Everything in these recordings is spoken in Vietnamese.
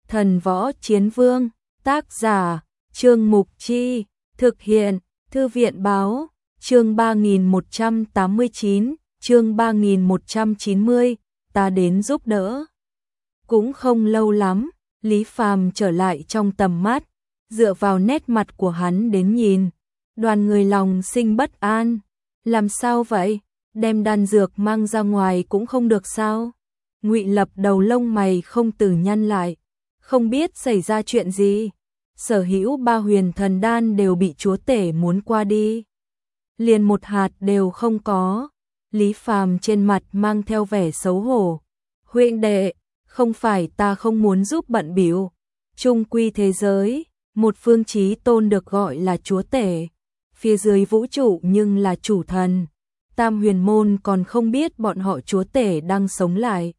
Thần Võ Chiến Vương, tác giả, Trương Mục Chi, thực hiện, Thư viện Báo, chương 3189, chương 3190, ta đến giúp đỡ. Cũng không lâu lắm, Lý Phàm trở lại trong tầm mắt, dựa vào nét mặt của hắn đến nhìn, đoàn người lòng sinh bất an. Làm sao vậy? Đem đan dược mang ra ngoài cũng không được sao? Ngụy Lập đầu lông mày không từ nhăn lại, không biết xảy ra chuyện gì. Sở hữu 3 huyền thần đan đều bị chúa tể muốn qua đi, liền một hạt đều không có. Lý Phàm trên mặt mang theo vẻ xấu hổ. Huynh đệ, không phải ta không muốn giúp bận bịu, chung quy thế giới, một phương chí tôn được gọi là chúa tể, phía dưới vũ trụ nhưng là chủ thần. Tam huyền môn còn không biết bọn họ chúa tể đang sống lại,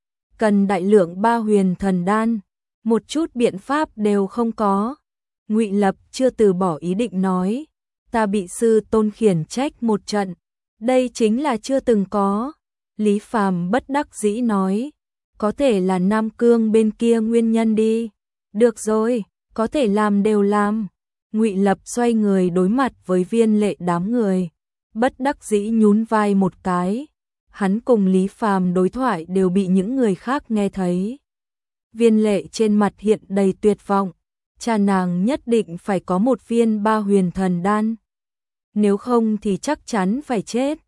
cần đại lượng 3 huyền thần đan, một chút biện pháp đều không có. Ngụy Lập chưa từ bỏ ý định nói, ta bị sư tôn khiển trách một trận, đây chính là chưa từng có. Lý Phàm bất đắc dĩ nói, có thể là Nam Cương bên kia nguyên nhân đi. Được rồi, có thể làm đều làm. Ngụy Lập xoay người đối mặt với Viên Lệ đám người, bất đắc dĩ nhún vai một cái. Hắn cùng Lý Phàm đối thoại đều bị những người khác nghe thấy. Viên Lệ trên mặt hiện đầy tuyệt vọng, cha nàng nhất định phải có một viên 3 huyền thần đan, nếu không thì chắc chắn phải chết.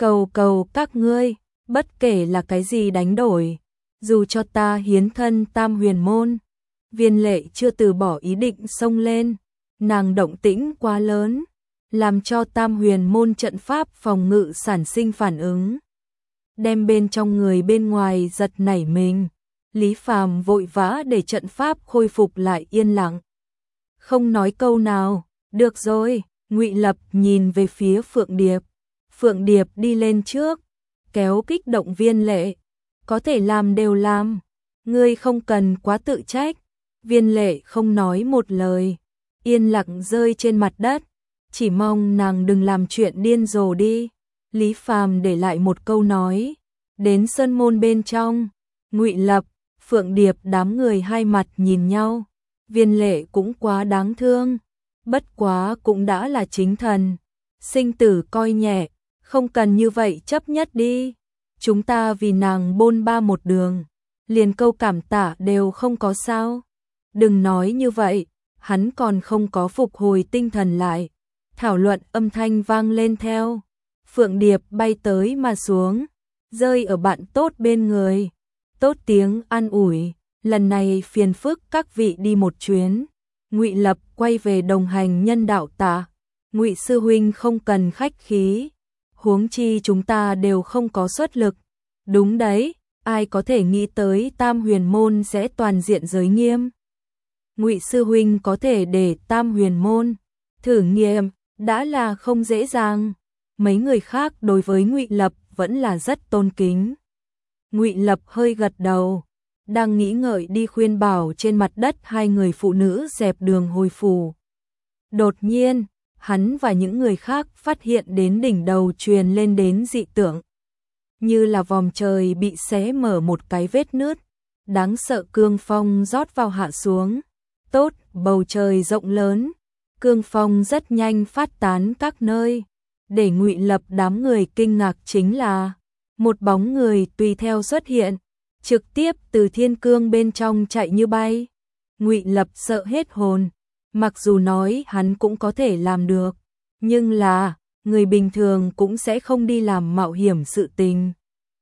Cầu các ngươi, bất kể là cái gì đánh đổi, dù cho ta hiến thân Tam huyền môn. Viên Lệ chưa từ bỏ ý định xông lên, nàng động tĩnh quá lớn, làm cho Tam huyền môn trận pháp phòng ngự sản sinh phản ứng, đem bên trong người bên ngoài giật nảy mình. Lý Phàm vội vã để trận pháp khôi phục lại yên lặng, không nói câu nào. Được rồi. Ngụy Lập nhìn về phía Phượng Điệp. Phượng Điệp đi lên trước, kéo kích động Viên Lệ, có thể làm đều làm, ngươi không cần quá tự trách. Viên Lệ không nói một lời, yên lặng rơi trên mặt đất, chỉ mong nàng đừng làm chuyện điên rồ đi. Lý Phàm để lại một câu nói, đến sơn môn bên trong. Ngụy Lập, Phượng Điệp đám người hai mặt nhìn nhau. Viên Lệ cũng quá đáng thương, bất quá cũng đã là chính thần, sinh tử coi nhẹ, không cần như vậy chấp nhất đi. Chúng ta vì nàng bôn ba một đường, liền câu cảm tạ đều không có sao? Đừng nói như vậy, hắn còn không có phục hồi tinh thần lại. Thảo luận âm thanh vang lên theo. Phượng Điệp bay tới mà xuống, rơi ở bạn tốt bên người. Tốt tiếng an ủi, lần này phiền phức các vị đi một chuyến. Ngụy Lập quay về đồng hành nhân đạo tạ. Ngụy sư huynh không cần khách khí, huống chi chúng ta đều không có xuất lực. Đúng đấy, ai có thể nghĩ tới Tam huyền môn sẽ toàn diện giới nghiêm. Ngụy sư huynh có thể để Tam huyền môn thử nghiệm đã là không dễ dàng. Mấy người khác đối với Ngụy Lập vẫn là rất tôn kính. Ngụy Lập hơi gật đầu, đang nghĩ ngợi đi khuyên bảo trên mặt đất hai người phụ nữ dẹp đường hồi phủ. Đột nhiên, hắn và những người khác phát hiện đến đỉnh đầu truyền lên đến dị tượng, như là vòm trời bị xé mở một cái vết nứt, đáng sợ cương phong rót vào hạ xuống. Tốt, bầu trời rộng lớn, cương phong rất nhanh phát tán các nơi. Để Ngụy Lập đám người kinh ngạc chính là một bóng người tùy theo xuất hiện, trực tiếp từ thiên cương bên trong chạy như bay. Ngụy Lập sợ hết hồn, mặc dù nói hắn cũng có thể làm được, nhưng là người bình thường cũng sẽ không đi làm mạo hiểm sự tình.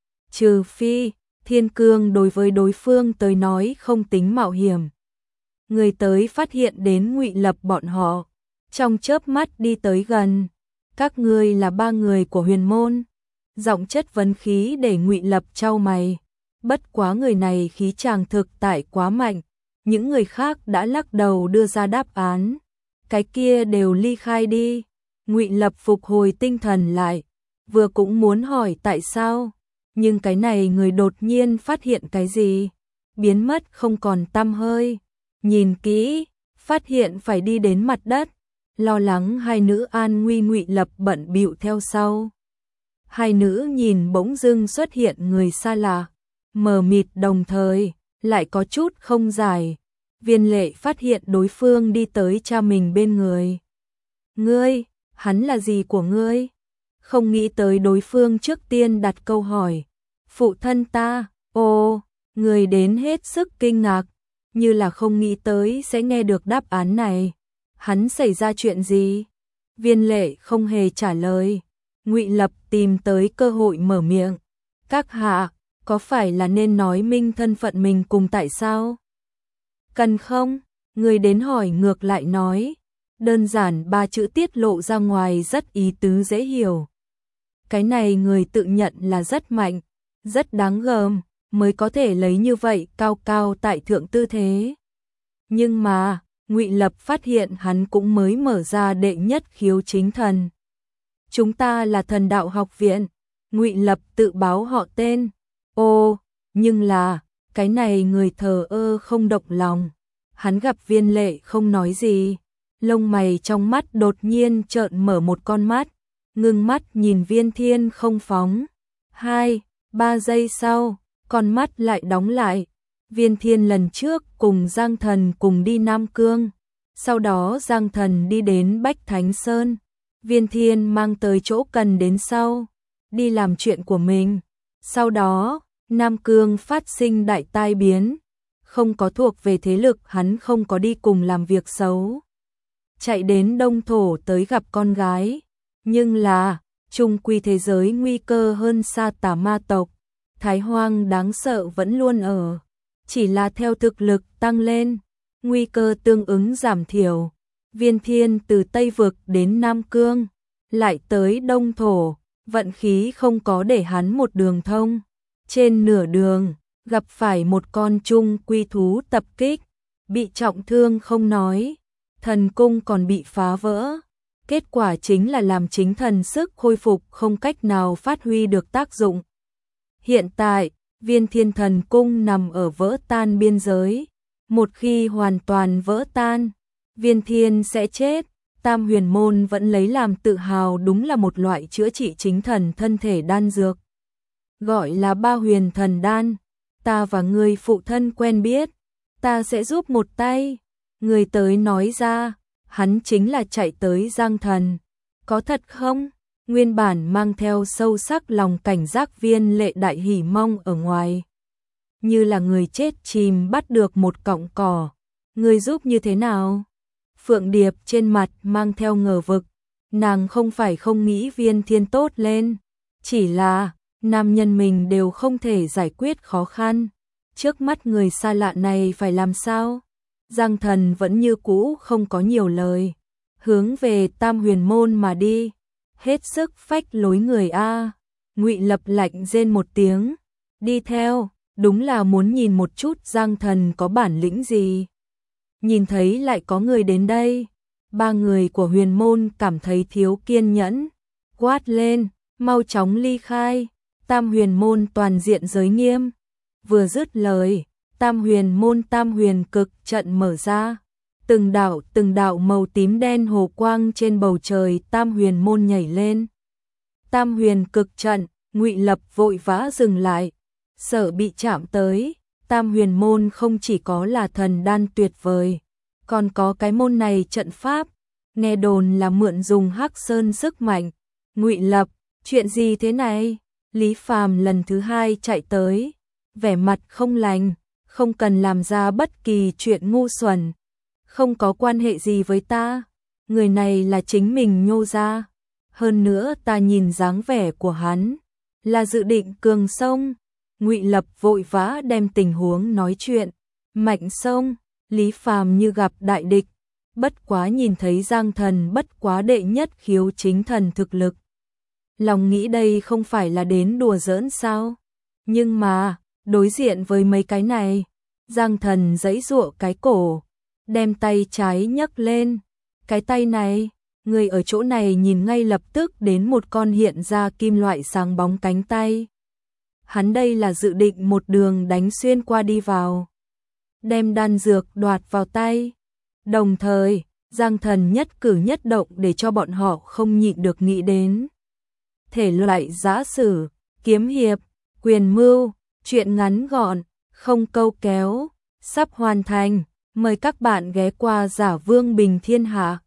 Trừ phi thiên cương đối với đối phương tới nói không tính mạo hiểm. Người tới phát hiện đến Ngụy Lập bọn họ, trong chớp mắt đi tới gần. Các ngươi là 3 người của huyền môn? Giọng chất vấn khí để Ngụy Lập chau mày. Bất quá người này khí chàng thực tại quá mạnh, những người khác đã lắc đầu đưa ra đáp án. Cái kia đều ly khai đi. Ngụy Lập phục hồi tinh thần lại, vừa cũng muốn hỏi tại sao, nhưng cái này người đột nhiên phát hiện cái gì, biến mất không còn tăm hơi. Nhìn kỹ, phát hiện phải đi đến mặt đất, lo lắng hai nữ an nguy. Ngụy Lập bận bịu theo sau. Hai nữ nhìn bỗng dưng xuất hiện người xa lạ, mờ mịt đồng thời lại có chút không giải. Viên Lệ phát hiện đối phương đi tới cha mình bên người. Ngươi, hắn là gì của ngươi? Không nghĩ tới đối phương trước tiên đặt câu hỏi. Phụ thân ta, ồ, người đến hết sức kinh ngạc, như là không nghĩ tới sẽ nghe được đáp án này. Hắn xảy ra chuyện gì? Viên Lệ không hề trả lời. Ngụy Lập tìm tới cơ hội mở miệng. Các hạ, có phải là nên nói minh thân phận mình cùng tại sao? Cần không? Người đến hỏi ngược lại nói. Đơn giản 3 chữ tiết lộ ra ngoài rất ý tứ dễ hiểu. Cái này người tự nhận là rất mạnh, rất đáng gờm, mới có thể lấy như vậy cao cao tại thượng tư thế. Nhưng mà, Ngụy Lập phát hiện hắn cũng mới mở ra đệ nhất khiếu chính thần. Chúng ta là Thần Đạo Học viện. Ngụy Lập tự báo họ tên. Ô, nhưng là, cái này người thờ ơ không động lòng. Hắn gặp Viên Lệ không nói gì, lông mày trong mắt đột nhiên trợn mở một con mắt, ngưng mắt nhìn Viên Thiên không phóng. 2-3 giây sau, con mắt lại đóng lại. Viên Thiên lần trước cùng Giang Thần cùng đi Nam Cương, sau đó Giang Thần đi đến Bách Thánh Sơn, Viên Thiên mang tới chỗ cần đến sau, đi làm chuyện của mình. Sau đó, Nam Cương phát sinh đại tai biến, không có thuộc về thế lực hắn không có đi cùng làm việc xấu. Chạy đến Đông Thổ tới gặp con gái, nhưng là, chung quy thế giới nguy cơ hơn xa tà ma tộc, Thái Hoang đáng sợ vẫn luôn ở. Chỉ là theo thực lực tăng lên, nguy cơ tương ứng giảm thiểu. Viên Thiên từ Tây Vực đến Nam Cương, lại tới Đông Thổ, vận khí không có để hắn một đường thông. Trên nửa đường, gặp phải một con trung quy thú tập kích, bị trọng thương không nói, thần cung còn bị phá vỡ. Kết quả chính là làm chính thần sức khôi phục không cách nào phát huy được tác dụng. Hiện tại, Viên Thiên thần cung nằm ở vỡ tan biên giới. Một khi hoàn toàn vỡ tan, Viên Thiên sẽ chết. Tam Huyền Môn vẫn lấy làm tự hào đúng là một loại chữa trị chính thần thân thể đan dược. Gọi là Ba Huyền Thần Đan. Ta và người phụ thân quen biết, ta sẽ giúp một tay. Người tới nói ra, hắn chính là chạy tới Giang Thần. Có thật không? Nguyên bản mang theo sâu sắc lòng cảnh giác Viên Lệ đại hỉ mong ở ngoài. Như là người chết chìm bắt được một cọng cỏ. Người giúp như thế nào? Phượng Điệp trên mặt mang theo ngờ vực. Nàng không phải không nghĩ Viên Thiên tốt lên. Chỉ là, nam nhân mình đều không thể giải quyết khó khăn. Trước mắt người xa lạ này phải làm sao? Giang Thần vẫn như cũ không có nhiều lời. Hướng về Tam Huyền Môn mà đi. Hết sức phách lối người a. Ngụy Lập lạnh rên một tiếng, đi theo, đúng là muốn nhìn một chút Giang Thần có bản lĩnh gì. Nhìn thấy lại có người đến đây, 3 người của Huyền Môn cảm thấy thiếu kiên nhẫn, quát lên, mau chóng ly khai. Tam Huyền Môn toàn diện giới nghiêm. Vừa dứt lời, Tam Huyền Môn Tam Huyền Cực trận mở ra. Từng đạo màu tím đen hồ quang trên bầu trời Tam Huyền Môn nhảy lên. Tam Huyền Cực trận, Ngụy Lập vội vã dừng lại, sợ bị chạm tới. Tam Huyền Môn không chỉ có là thần đan tuyệt vời, còn có cái môn này trận pháp, nghe đồn là mượn dùng Hắc Sơn sức mạnh. Ngụy Lập, chuyện gì thế này? Lý Phàm lần thứ 2 chạy tới, vẻ mặt không lành, không cần làm ra bất kỳ chuyện ngu xuẩn. Không có quan hệ gì với ta, người này là chính mình nhô ra. Hơn nữa ta nhìn dáng vẻ của hắn, là dự định cường sông. Ngụy Lập vội vã đem tình huống nói chuyện. Mạnh sông, Lý Phàm như gặp đại địch, bất quá nhìn thấy Giang Thần bất quá đệ nhất khiếu chính thần thực lực. Lòng nghĩ đây không phải là đến đùa giỡn sao? Nhưng mà, đối diện với mấy cái này, Giang Thần giãy giụa cái cổ, đem tay trái nhấc lên. Cái tay này, người ở chỗ này nhìn ngay lập tức đến một con hiện ra kim loại sáng bóng cánh tay. Hắn đây là dự định một đường đánh xuyên qua đi vào, đem đan dược đoạt vào tay. Đồng thời, Giang Thần nhất cử nhất động để cho bọn họ không nhịn được nghĩ đến. Thể loại giã sử, kiếm hiệp, quyền mưu, chuyện ngắn gọn, không câu kéo, sắp hoàn thành. Mời các bạn ghé qua Giả Vương Bình Thiên Hạ.